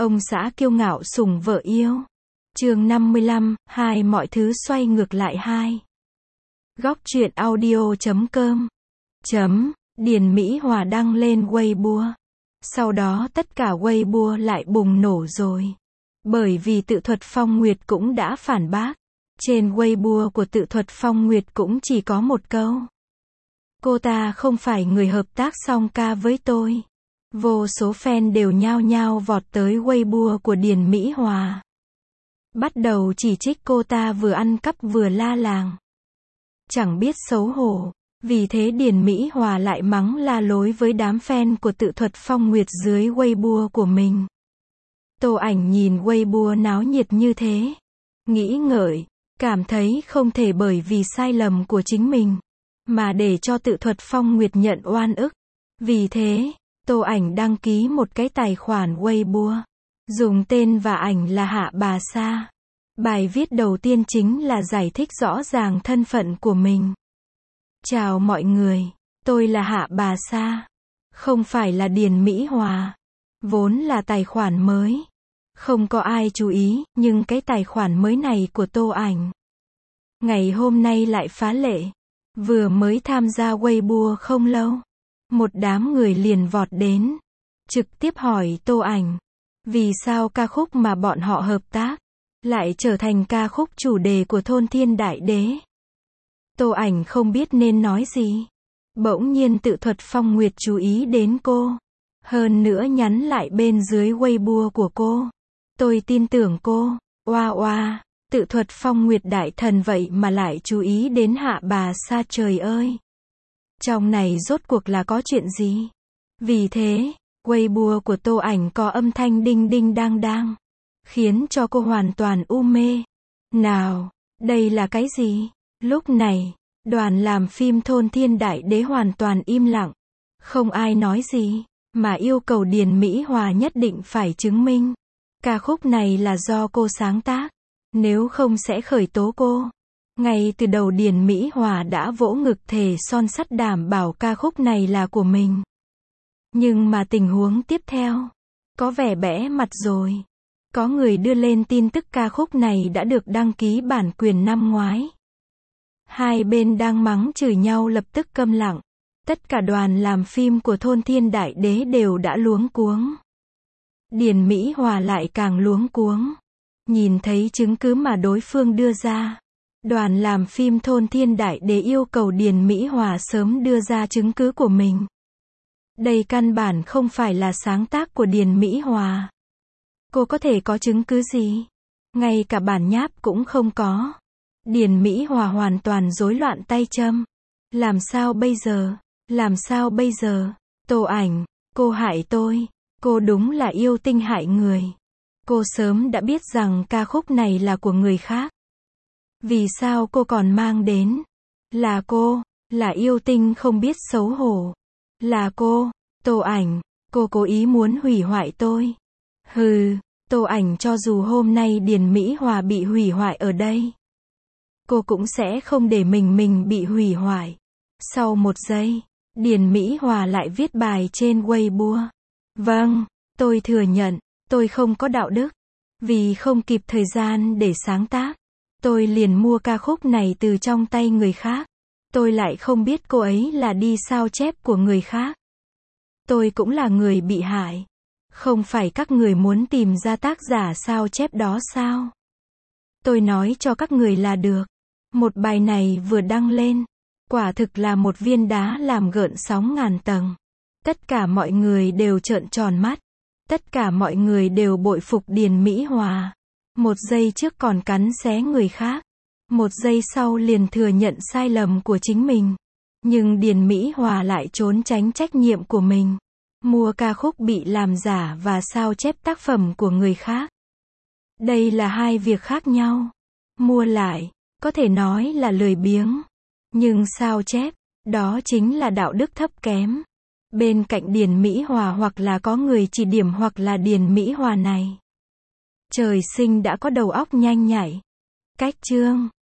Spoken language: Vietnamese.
Ông xã kiêu ngạo sủng vợ yêu. Chương 55, mọi thứ xoay ngược lại 2. Góc truyện audio.com. Điền Mỹ Hòa đăng lên Weibo. Sau đó tất cả Weibo lại bùng nổ rồi. Bởi vì Tự Thuật Phong Nguyệt cũng đã phản bác. Trên Weibo của Tự Thuật Phong Nguyệt cũng chỉ có một câu. Cô ta không phải người hợp tác song ca với tôi. Vô số fan đều nhao nhao vọt tới Weibo của Điền Mỹ Hòa. Bắt đầu chỉ trích cô ta vừa ăn cắp vừa la làng. Chẳng biết xấu hổ. Vì thế Điền Mỹ Hòa lại mắng la lối với đám fan của Tự Thuật Phong Nguyệt dưới Weibo của mình. Tô Ảnh nhìn Weibo náo nhiệt như thế. Nghĩ ngợi, cảm thấy không thể bởi vì sai lầm của chính mình, mà để cho Tự Thuật Phong Nguyệt nhận oan ức. Vì thế, Tô Ảnh đăng ký một cái tài khoản Weibo. Dùng tên và ảnh là Hạ Bà Sa. Bài viết đầu tiên chính là giải thích rõ ràng thân phận của mình. Chào mọi người, tôi là Hạ Bà Sa. Không phải là Điền Mỹ Hòa. Vốn là tài khoản mới. Không có ai chú ý, nhưng cái tài khoản mới này của Tô Ảnh ngày hôm nay lại phá lệ. Vừa mới tham gia Weibo không lâu, một đám người liền vọt đến, trực tiếp hỏi Tô Ảnh, vì sao ca khúc mà bọn họ hợp tác lại trở thành ca khúc chủ đề của Thôn Thiên Đại Đế. Tô Ảnh không biết nên nói gì. Bỗng nhiên Tự Thuật Phong Nguyệt chú ý đến cô. Hơn nữa nhắn lại bên dưới Weibo của cô. Tôi tin tưởng cô. Oa oa, Tự Thuật Phong Nguyệt đại thần vậy mà lại chú ý đến Hạ Bà Sa, trời ơi. Trong này rốt cuộc là có chuyện gì? Vì thế, Weibo của Tô Ảnh có âm thanh đinh đinh đang đang, khiến cho cô hoàn toàn u mê. Nào, đây là cái gì? Lúc này, đoàn làm phim Thôn Thiên Đại Đế hoàn toàn im lặng. Không ai nói gì, mà yêu cầu Điền Mỹ Hòa nhất định phải chứng minh ca khúc này là do cô sáng tác, nếu không sẽ khởi tố cô. Ngay từ đầu Điền Mỹ Hòa đã vỗ ngực thề son sắt đảm bảo ca khúc này là của mình. Nhưng mà tình huống tiếp theo có vẻ bẽ mặt rồi. Có người đưa lên tin tức ca khúc này đã được đăng ký bản quyền năm ngoái. Hai bên đang mắng chửi nhau lập tức câm lặng. Tất cả đoàn làm phim của Thôn Thiên Đại Đế đều đã luống cuống. Điền Mỹ Hòa lại càng luống cuống. Nhìn thấy chứng cứ mà đối phương đưa ra, đoàn làm phim Thôn Thiên Đại Đế yêu cầu Điền Mỹ Hòa sớm đưa ra chứng cứ của mình. Đây căn bản không phải là sáng tác của Điền Mỹ Hòa. Cô có thể có chứng cứ gì? Ngay cả bản nháp cũng không có. Điền Mỹ Hòa hoàn toàn rối loạn tay chân. Làm sao bây giờ? Làm sao bây giờ? Tô Ảnh, cô hại tôi. Cô đúng là yêu tinh hại người. Cô sớm đã biết rằng ca khúc này là của người khác. Vì sao cô còn mang đến? Là cô, là yêu tinh không biết xấu hổ. Là cô, Tô Ảnh, cô cố ý muốn hủy hoại tôi. Hừ, Tô Ảnh cho dù hôm nay Điền Mỹ Hòa bị hủy hoại ở đây, cô cũng sẽ không để mình bị hủy hoại. Sau một giây, Điền Mỹ Hòa lại viết bài trên Weibo. Vâng, tôi thừa nhận, tôi không có đạo đức. Vì không kịp thời gian để sáng tác, tôi liền mua ca khúc này từ trong tay người khác. Tôi lại không biết cô ấy là đi sao chép của người khác. Tôi cũng là người bị hại. Không phải các người muốn tìm ra tác giả sao chép đó sao? Tôi nói cho các người là được. Một bài này vừa đăng lên, quả thực là một viên đá làm gợn sóng ngàn tầng. Tất cả mọi người đều trợn tròn mắt. Tất cả mọi người đều bội phục Điền Mỹ Hòa. Một giây trước còn cắn xé người khác. Một giây sau liền thừa nhận sai lầm của chính mình. Nhưng Điền Mỹ Hòa lại trốn tránh trách nhiệm của mình. Mua ca khúc bị làm giả và sao chép tác phẩm của người khác. Đây là hai việc khác nhau. Mua lại, có thể nói là lười biếng. Nhưng sao chép, đó chính là đạo đức thấp kém. Bên cạnh Điền Mỹ Hòa hoặc là có người chỉ điểm hoặc là Điền Mỹ Hòa này trời sinh đã có đầu óc nhanh nhạy. Cách chương